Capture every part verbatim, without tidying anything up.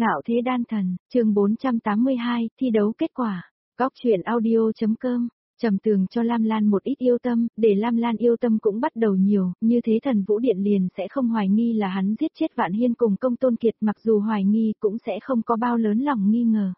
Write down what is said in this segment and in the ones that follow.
Ngạo thế đan thần, chương bốn trăm tám mươi hai, thi đấu kết quả. Góc truyện audio.com, Trầm Tường cho Lam Lan một ít yêu tâm, để Lam Lan yêu tâm cũng bắt đầu nhiều, như thế Thần Vũ Điện liền sẽ không hoài nghi là hắn giết chết Vạn Hiên cùng Công Tôn Kiệt, mặc dù hoài nghi cũng sẽ không có bao lớn lòng nghi ngờ.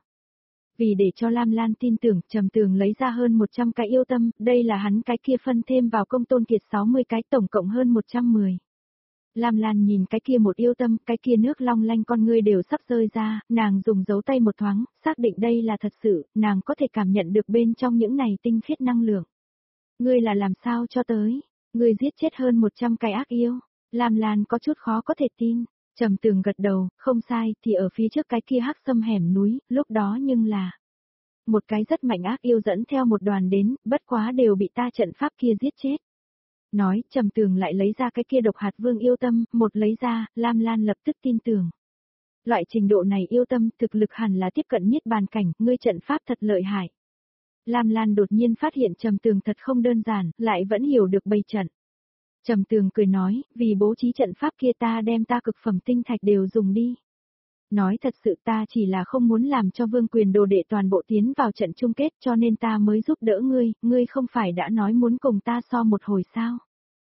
Vì để cho Lam Lan tin tưởng, Trầm Tường lấy ra hơn một trăm cái yêu tâm, đây là hắn cái kia phân thêm vào Công Tôn Kiệt sáu mươi cái, tổng cộng hơn một trăm mười. Lam Lan nhìn cái kia một yêu tâm, cái kia nước long lanh con ngươi đều sắp rơi ra, nàng dùng dấu tay một thoáng, xác định đây là thật sự, nàng có thể cảm nhận được bên trong những này tinh khiết năng lượng. Ngươi là làm sao cho tới, ngươi giết chết hơn một trăm cái ác yêu. Lam Lan có chút khó có thể tin. Trầm Tường gật đầu, không sai, thì ở phía trước cái kia hắc sâm hẻm núi, lúc đó nhưng là một cái rất mạnh ác yêu dẫn theo một đoàn đến, bất quá đều bị ta trận pháp kia giết chết. Nói, Trầm Tường lại lấy ra cái kia độc hạt vương yêu tâm, một lấy ra, Lam Lan lập tức tin tưởng. Loại trình độ này yêu tâm, thực lực hẳn là tiếp cận niết bàn cảnh, ngươi trận pháp thật lợi hại. Lam Lan đột nhiên phát hiện Trầm Tường thật không đơn giản, lại vẫn hiểu được bày trận. Trầm Tường cười nói, vì bố trí trận pháp kia ta đem ta cực phẩm tinh thạch đều dùng đi. Nói thật sự ta chỉ là không muốn làm cho Vương Quyền đồ đệ toàn bộ tiến vào trận chung kết cho nên ta mới giúp đỡ ngươi, ngươi không phải đã nói muốn cùng ta so một hồi sao?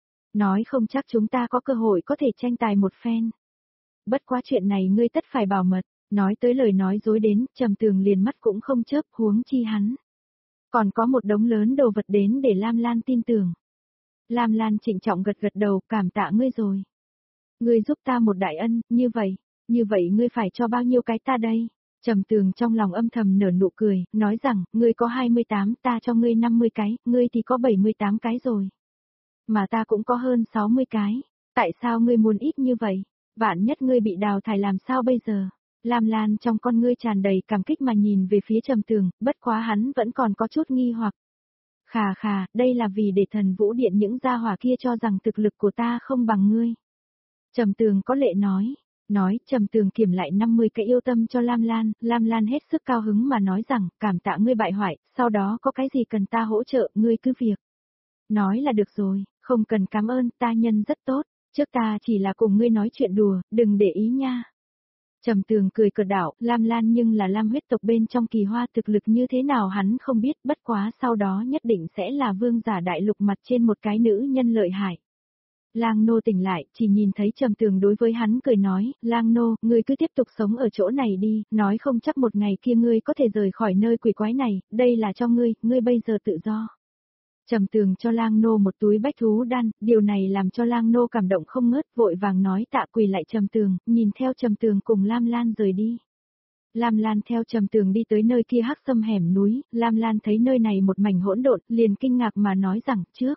Nói không chắc chúng ta có cơ hội có thể tranh tài một phen. Bất quá chuyện này ngươi tất phải bảo mật, nói tới lời nói dối đến, Trầm Tường liền mắt cũng không chớp, huống chi hắn. Còn có một đống lớn đồ vật đến để Lam Lan tin tưởng. Lam Lan trịnh trọng gật gật đầu, cảm tạ ngươi rồi. Ngươi giúp ta một đại ân, như vậy, như vậy ngươi phải cho bao nhiêu cái ta đây? Trầm Tường trong lòng âm thầm nở nụ cười, nói rằng, ngươi có hai mươi tám, ta cho ngươi năm mươi cái, ngươi thì có bảy mươi tám cái rồi. Mà ta cũng có hơn sáu mươi cái, tại sao ngươi muốn ít như vậy? Vạn nhất ngươi bị đào thải làm sao bây giờ? Lam Lan trong con ngươi tràn đầy cảm kích mà nhìn về phía Trầm Tường, bất quá hắn vẫn còn có chút nghi hoặc. Khà khà, đây là vì để Thần Vũ Điện những gia hỏa kia cho rằng thực lực của ta không bằng ngươi. Trầm Tường có lệ nói, nói, Trầm Tường kiểm lại năm mươi cái yêu tâm cho Lam Lan, Lam Lan hết sức cao hứng mà nói rằng, cảm tạ ngươi bại hoại, sau đó có cái gì cần ta hỗ trợ, ngươi cứ việc. Nói là được rồi, không cần cảm ơn, ta nhân rất tốt, trước ta chỉ là cùng ngươi nói chuyện đùa, đừng để ý nha. Trầm Tường cười cợt đảo, Lam Lan nhưng là Lam huyết tộc bên trong kỳ hoa thực lực như thế nào hắn không biết, bất quá sau đó nhất định sẽ là vương giả đại lục mặt trên một cái nữ nhân lợi hại. Lang nô tỉnh lại, chỉ nhìn thấy Trầm Tường đối với hắn cười nói, Lang nô, ngươi cứ tiếp tục sống ở chỗ này đi, nói không chắc một ngày kia ngươi có thể rời khỏi nơi quỷ quái này, đây là cho ngươi, ngươi bây giờ tự do. Trầm Tường cho Lang nô một túi bách thú đan, điều này làm cho Lang nô cảm động không ngớt, vội vàng nói tạ quỳ lại Trầm Tường, nhìn theo Trầm Tường cùng Lam Lan rời đi. Lam Lan theo Trầm Tường đi tới nơi kia hắc sâm hẻm núi, Lam Lan thấy nơi này một mảnh hỗn độn, liền kinh ngạc mà nói rằng, trước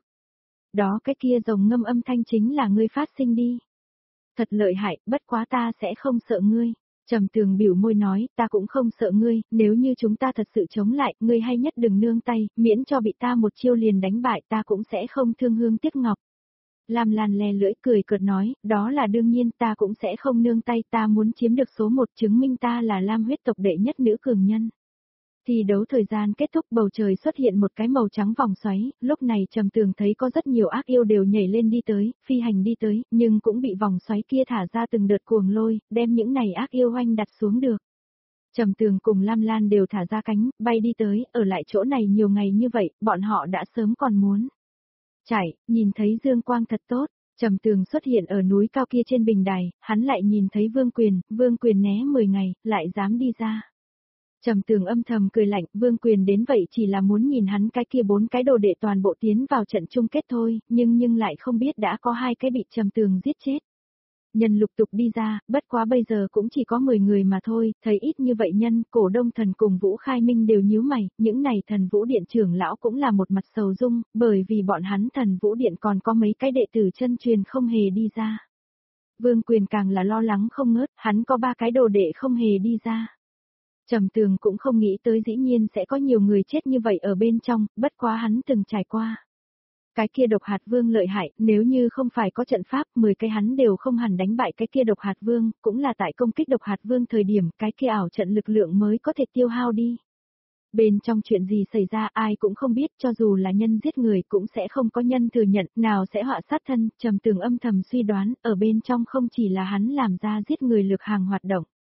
đó cái kia rồng ngâm âm thanh chính là ngươi phát sinh đi. Thật lợi hại, bất quá ta sẽ không sợ ngươi. Trầm Tường biểu môi nói, ta cũng không sợ ngươi, nếu như chúng ta thật sự chống lại, ngươi hay nhất đừng nương tay, miễn cho bị ta một chiêu liền đánh bại ta cũng sẽ không thương hương tiếc ngọc. Lam Lan lè lưỡi cười cợt nói, đó là đương nhiên ta cũng sẽ không nương tay, ta muốn chiếm được số một chứng minh ta là Lam huyết tộc đệ nhất nữ cường nhân. Thi đấu thời gian kết thúc, bầu trời xuất hiện một cái màu trắng vòng xoáy, lúc này Trầm Tường thấy có rất nhiều ác yêu đều nhảy lên đi tới, phi hành đi tới, nhưng cũng bị vòng xoáy kia thả ra từng đợt cuồng lôi, đem những này ác yêu oanh đặt xuống được. Trầm Tường cùng Lam Lan đều thả ra cánh, bay đi tới, ở lại chỗ này nhiều ngày như vậy, bọn họ đã sớm còn muốn chạy, nhìn thấy dương quang thật tốt. Trầm Tường xuất hiện ở núi cao kia trên bình đài, hắn lại nhìn thấy Vương Quyền, Vương Quyền né mười ngày, lại dám đi ra. Trầm Tường âm thầm cười lạnh, Vương Quyền đến vậy chỉ là muốn nhìn hắn cái kia bốn cái đồ đệ toàn bộ tiến vào trận chung kết thôi, nhưng nhưng lại không biết đã có hai cái bị Trầm Tường giết chết. Nhân lục tục đi ra, bất quá bây giờ cũng chỉ có mười người mà thôi, thấy ít như vậy nhân, Cổ Đông Thần cùng Vũ Khai Minh đều nhíu mày, những này Thần Vũ Điện trưởng lão cũng là một mặt sầu dung, bởi vì bọn hắn Thần Vũ Điện còn có mấy cái đệ tử chân truyền không hề đi ra. Vương Quyền càng là lo lắng không ngớt, hắn có ba cái đồ đệ không hề đi ra. Trầm Tường cũng không nghĩ tới dĩ nhiên sẽ có nhiều người chết như vậy ở bên trong, bất quá hắn từng trải qua. Cái kia độc hạt vương lợi hại, nếu như không phải có trận pháp, mười cái hắn đều không hẳn đánh bại cái kia độc hạt vương, cũng là tại công kích độc hạt vương thời điểm, cái kia ảo trận lực lượng mới có thể tiêu hao đi. Bên trong chuyện gì xảy ra ai cũng không biết, cho dù là nhân giết người cũng sẽ không có nhân thừa nhận, nào sẽ họa sát thân, Trầm Tường âm thầm suy đoán, ở bên trong không chỉ là hắn làm ra giết người lực hàng hoạt động.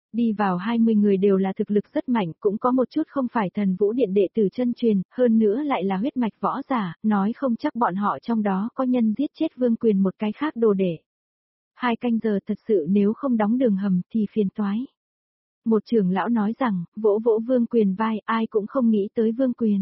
Đi vào hai mươi người đều là thực lực rất mạnh, cũng có một chút không phải thần vũ điện đệ tử chân truyền, hơn nữa lại là huyết mạch võ giả, nói không chắc bọn họ trong đó có nhân giết chết Vương Quyền một cái khác đồ đệ. Hai canh giờ thật sự nếu không đóng đường hầm thì phiền toái. Một trưởng lão nói rằng, vỗ vỗ Vương Quyền vai, ai cũng không nghĩ tới Vương Quyền.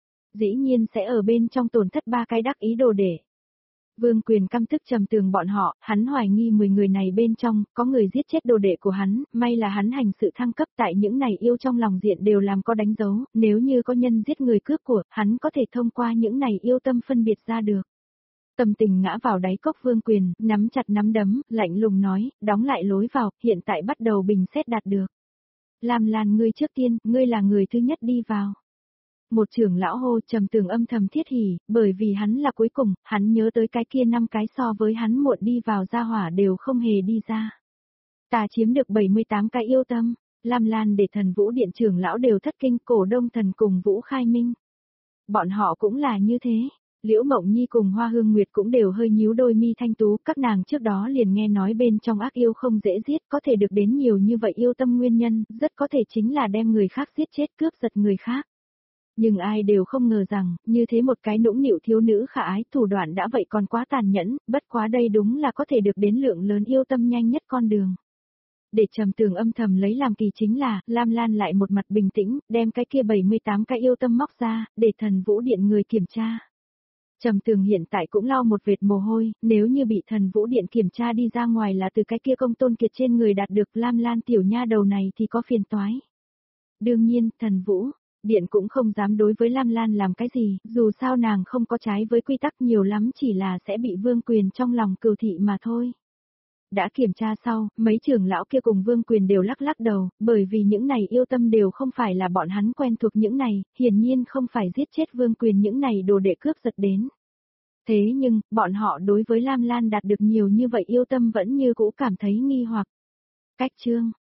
Dĩ nhiên sẽ ở bên trong tổn thất ba cái đắc ý đồ đệ. Vương Quyền căm tức trầm tường bọn họ, hắn hoài nghi mười người này bên trong, có người giết chết đồ đệ của hắn, may là hắn hành sự thăng cấp tại những này yêu trong lòng diện đều làm có đánh dấu, nếu như có nhân giết người cướp của, hắn có thể thông qua những này yêu tâm phân biệt ra được. Tâm tình ngã vào đáy cốc Vương Quyền, nắm chặt nắm đấm, lạnh lùng nói, đóng lại lối vào, hiện tại bắt đầu bình xét đạt được. Lam Lan ngươi trước tiên, ngươi là người thứ nhất đi vào. Một trưởng lão hô trầm tường âm thầm thiết hỉ, bởi vì hắn là cuối cùng, hắn nhớ tới cái kia năm cái so với hắn muộn đi vào gia hỏa đều không hề đi ra. Ta chiếm được bảy mươi tám cái yêu tâm, Lam Lan để thần vũ điện trưởng lão đều thất kinh, cổ đông thần cùng Vũ Khai Minh. Bọn họ cũng là như thế. Liễu Mộng Nhi cùng Hoa Hương Nguyệt cũng đều hơi nhíu đôi mi thanh tú, các nàng trước đó liền nghe nói bên trong ác yêu không dễ giết, có thể được đến nhiều như vậy yêu tâm nguyên nhân, rất có thể chính là đem người khác giết chết cướp giật người khác. Nhưng ai đều không ngờ rằng, như thế một cái nũng nịu thiếu nữ khả ái thủ đoạn đã vậy còn quá tàn nhẫn, bất quá đây đúng là có thể được đến lượng lớn yêu tâm nhanh nhất con đường. Để trầm tường âm thầm lấy làm kỳ chính là, Lam Lan lại một mặt bình tĩnh, đem cái kia bảy mươi tám cái yêu tâm móc ra, để thần vũ điện người kiểm tra. Trầm tường hiện tại cũng lau một vệt mồ hôi, nếu như bị thần vũ điện kiểm tra đi ra ngoài là từ cái kia công tôn kiệt trên người đạt được Lam Lan tiểu nha đầu này thì có phiền toái. Đương nhiên, thần vũ điện cũng không dám đối với Lam Lan làm cái gì, dù sao nàng không có trái với quy tắc nhiều lắm chỉ là sẽ bị Vương Quyền trong lòng cừu thị mà thôi. Đã kiểm tra sau, mấy trưởng lão kia cùng Vương Quyền đều lắc lắc đầu, bởi vì những này yêu tâm đều không phải là bọn hắn quen thuộc những này, hiển nhiên không phải giết chết Vương Quyền những này đồ đệ cướp giật đến. Thế nhưng, bọn họ đối với Lam Lan đạt được nhiều như vậy yêu tâm vẫn như cũ cảm thấy nghi hoặc. Cách chương